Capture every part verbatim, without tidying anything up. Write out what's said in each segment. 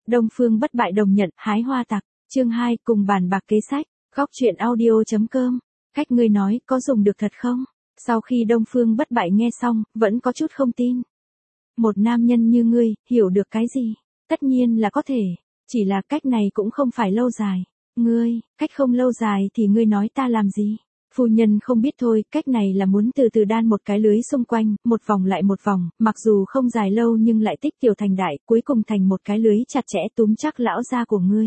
Đông Phương Bất Bại đồng nhận, hái hoa tặc, chương hai, cùng bàn bạc kế sách, góc truyện audio.com, cách ngươi nói, có dùng được thật không? Sau khi Đông Phương Bất Bại nghe xong, vẫn có chút không tin. Một nam nhân như ngươi, hiểu được cái gì? Tất nhiên là có thể, chỉ là cách này cũng không phải lâu dài. Ngươi, cách không lâu dài thì ngươi nói ta làm gì? Phu nhân không biết thôi, cách này là muốn từ từ đan một cái lưới xung quanh, một vòng lại một vòng, mặc dù không dài lâu nhưng lại tích tiểu thành đại, cuối cùng thành một cái lưới chặt chẽ túm chắc lão gia của ngươi.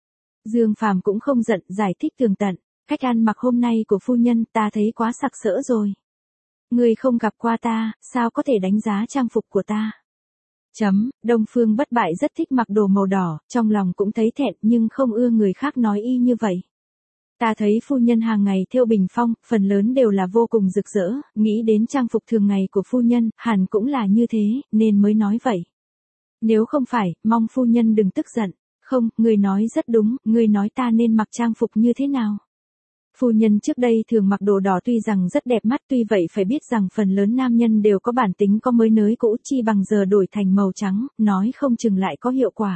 Dương Phàm cũng không giận, giải thích tường tận, cách ăn mặc hôm nay của phu nhân ta thấy quá sặc sỡ rồi. Ngươi không gặp qua ta, sao có thể đánh giá trang phục của ta? Chấm, Đông Phương Bất Bại rất thích mặc đồ màu đỏ, trong lòng cũng thấy thẹn nhưng không ưa người khác nói y như vậy. Ta thấy phu nhân hàng ngày thêu bình phong, phần lớn đều là vô cùng rực rỡ, nghĩ đến trang phục thường ngày của phu nhân, hẳn cũng là như thế, nên mới nói vậy. Nếu không phải, mong phu nhân đừng tức giận. Không, người nói rất đúng, người nói ta nên mặc trang phục như thế nào? Phu nhân trước đây thường mặc đồ đỏ tuy rằng rất đẹp mắt, tuy vậy phải biết rằng phần lớn nam nhân đều có bản tính có mới nới cũ, chi bằng giờ đổi thành màu trắng, nói không chừng lại có hiệu quả.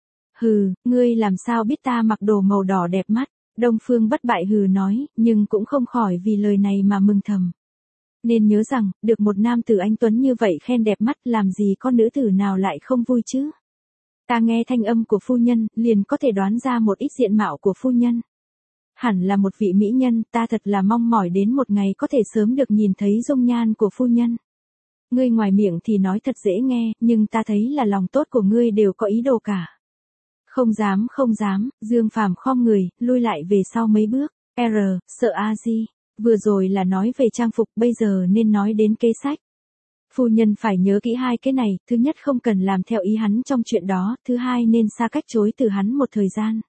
Hừ, ngươi làm sao biết ta mặc đồ màu đỏ đẹp mắt? Đông Phương Bất Bại hừ nói, nhưng cũng không khỏi vì lời này mà mừng thầm. Nên nhớ rằng, được một nam tử anh tuấn như vậy khen đẹp mắt, làm gì con nữ tử nào lại không vui chứ? Ta nghe thanh âm của phu nhân, liền có thể đoán ra một ít diện mạo của phu nhân. Hẳn là một vị mỹ nhân, ta thật là mong mỏi đến một ngày có thể sớm được nhìn thấy dung nhan của phu nhân. Ngươi ngoài miệng thì nói thật dễ nghe, nhưng ta thấy là lòng tốt của ngươi đều có ý đồ cả. Không dám không dám, Dương Phàm khom người, lui lại về sau mấy bước, R, sợ a di, vừa rồi là nói về trang phục, bây giờ nên nói đến kế sách. Phu nhân phải nhớ kỹ hai cái này, thứ nhất không cần làm theo ý hắn trong chuyện đó, thứ hai nên xa cách chối từ hắn một thời gian.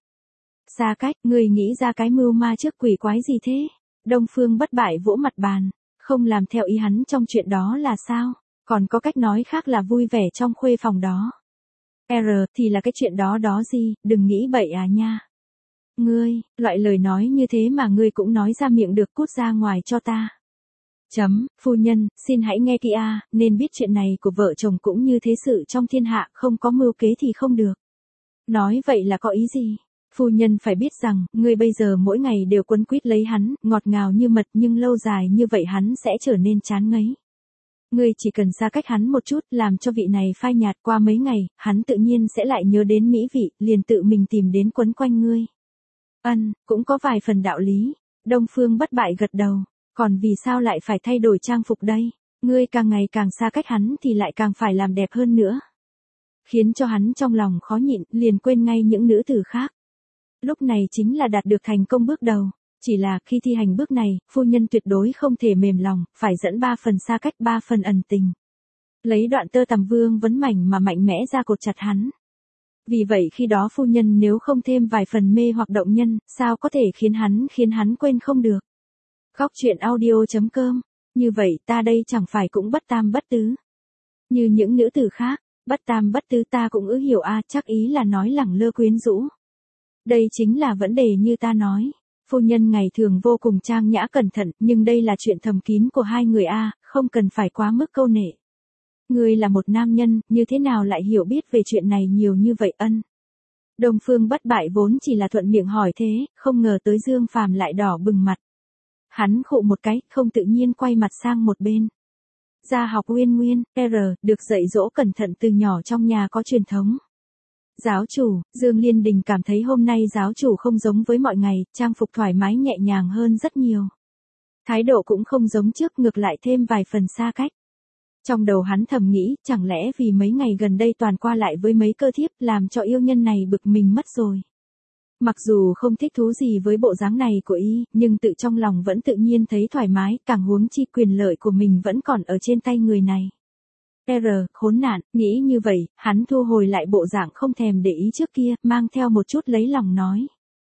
Xa cách, người nghĩ ra cái mưu ma trước quỷ quái gì thế? Đông Phương Bất Bại vỗ mặt bàn, không làm theo ý hắn trong chuyện đó là sao? Còn có cách nói khác là vui vẻ trong khuê phòng đó. R, thì là cái chuyện đó đó gì, đừng nghĩ bậy à nha. Ngươi, loại lời nói như thế mà ngươi cũng nói ra miệng được, cút ra ngoài cho ta. Chấm, phu nhân, xin hãy nghe kỹ a, nên biết chuyện này của vợ chồng cũng như thế sự trong thiên hạ, không có mưu kế thì không được. Nói vậy là có ý gì? Phu nhân phải biết rằng, ngươi bây giờ mỗi ngày đều quấn quýt lấy hắn, ngọt ngào như mật, nhưng lâu dài như vậy hắn sẽ trở nên chán ngấy. Ngươi chỉ cần xa cách hắn một chút, làm cho vị này phai nhạt, qua mấy ngày, hắn tự nhiên sẽ lại nhớ đến mỹ vị, liền tự mình tìm đến quấn quanh ngươi. Ân, cũng có vài phần đạo lý. Đông Phương Bất Bại gật đầu. Còn vì sao lại phải thay đổi trang phục đây? Ngươi càng ngày càng xa cách hắn thì lại càng phải làm đẹp hơn nữa. Khiến cho hắn trong lòng khó nhịn, liền quên ngay những nữ tử khác. Lúc này chính là đạt được thành công bước đầu. Chỉ là khi thi hành bước này, phu nhân tuyệt đối không thể mềm lòng, phải dẫn ba phần xa cách, ba phần ẩn tình. Lấy đoạn tơ tằm vương vấn mảnh mà mạnh mẽ ra cột chặt hắn. Vì vậy khi đó phu nhân nếu không thêm vài phần mê hoặc động nhân, sao có thể khiến hắn khiến hắn quên không được. Góc truyện audio.com, như vậy ta đây chẳng phải cũng bất tam bất tứ. Như những nữ tử khác, bất tam bất tứ ta cũng ư hiểu a, chắc ý là nói lẳng lơ quyến rũ. Đây chính là vấn đề như ta nói. Phu nhân ngày thường vô cùng trang nhã cẩn thận, nhưng đây là chuyện thầm kín của hai người a, không cần phải quá mức câu nệ. Ngươi là một nam nhân, như thế nào lại hiểu biết về chuyện này nhiều như vậy ân? Đông Phương Bất Bại vốn chỉ là thuận miệng hỏi thế, không ngờ tới Dương Phàm lại đỏ bừng mặt. Hắn khụ một cái, không tự nhiên quay mặt sang một bên. Gia học Uyên Nguyên, R, được dạy dỗ cẩn thận từ nhỏ trong nhà có truyền thống. Giáo chủ, Dương Liên Đình cảm thấy hôm nay giáo chủ không giống với mọi ngày, trang phục thoải mái nhẹ nhàng hơn rất nhiều. Thái độ cũng không giống trước, ngược lại thêm vài phần xa cách. Trong đầu hắn thầm nghĩ, chẳng lẽ vì mấy ngày gần đây toàn qua lại với mấy cơ thiếp, làm cho yêu nhân này bực mình mất rồi. Mặc dù không thích thú gì với bộ dáng này của y, nhưng tự trong lòng vẫn tự nhiên thấy thoải mái, càng huống chi quyền lợi của mình vẫn còn ở trên tay người này. R, khốn nạn, nghĩ như vậy, hắn thu hồi lại bộ dạng không thèm để ý trước kia, mang theo một chút lấy lòng nói.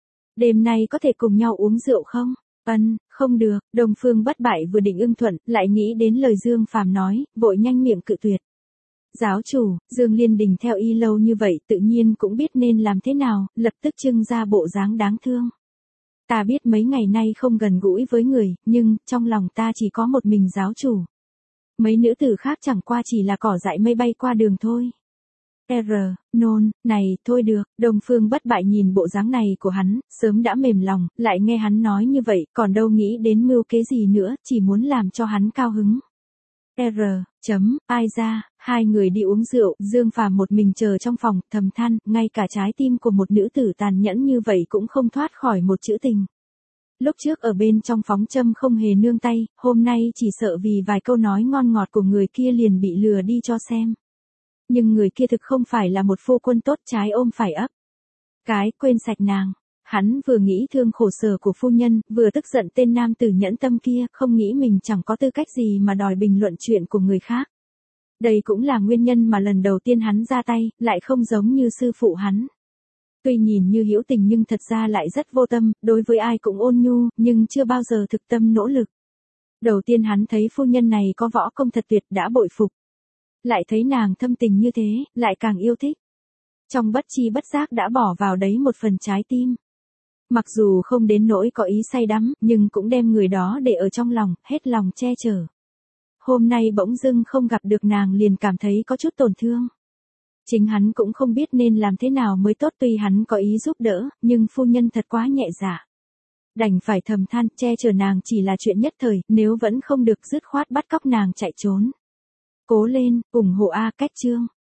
Đêm nay có thể cùng nhau uống rượu không? Ân, không được, Đông Phương Bất Bại vừa định ưng thuận, lại nghĩ đến lời Dương Phàm nói, vội nhanh miệng cự tuyệt. Giáo chủ, Dương Liên Đình theo y lâu như vậy tự nhiên cũng biết nên làm thế nào, lập tức trưng ra bộ dáng đáng thương. Ta biết mấy ngày nay không gần gũi với người, nhưng, trong lòng ta chỉ có một mình giáo chủ. Mấy nữ tử khác chẳng qua chỉ là cỏ dại mây bay qua đường thôi. R, nôn, này, thôi được, Đông Phương Bất Bại nhìn bộ dáng này của hắn, sớm đã mềm lòng, lại nghe hắn nói như vậy, còn đâu nghĩ đến mưu kế gì nữa, chỉ muốn làm cho hắn cao hứng. R, chấm, ai ra, hai người đi uống rượu, Dương Phàm một mình chờ trong phòng, thầm than, ngay cả trái tim của một nữ tử tàn nhẫn như vậy cũng không thoát khỏi một chữ tình. Lúc trước ở bên trong phóng châm không hề nương tay, hôm nay chỉ sợ vì vài câu nói ngon ngọt của người kia liền bị lừa đi cho xem. Nhưng người kia thực không phải là một phu quân tốt, trái ôm phải ấp. Cái quên sạch nàng. Hắn vừa nghĩ thương khổ sở của phu nhân, vừa tức giận tên nam tử nhẫn tâm kia, không nghĩ mình chẳng có tư cách gì mà đòi bình luận chuyện của người khác. Đây cũng là nguyên nhân mà lần đầu tiên hắn ra tay, lại không giống như sư phụ hắn. Tuy nhìn như hữu tình nhưng thật ra lại rất vô tâm, đối với ai cũng ôn nhu, nhưng chưa bao giờ thực tâm nỗ lực. Đầu tiên hắn thấy phu nhân này có võ công thật tuyệt, đã bội phục. Lại thấy nàng thâm tình như thế, lại càng yêu thích. Trong bất chi bất giác đã bỏ vào đấy một phần trái tim. Mặc dù không đến nỗi có ý say đắm, nhưng cũng đem người đó để ở trong lòng, hết lòng che chở. Hôm nay bỗng dưng không gặp được nàng liền cảm thấy có chút tổn thương. Chính hắn cũng không biết nên làm thế nào mới tốt, tuy hắn có ý giúp đỡ, nhưng phu nhân thật quá nhẹ dạ. Đành phải thầm than, che chở nàng chỉ là chuyện nhất thời, nếu vẫn không được dứt khoát bắt cóc nàng chạy trốn. Cố lên, ủng hộ A Cách chương.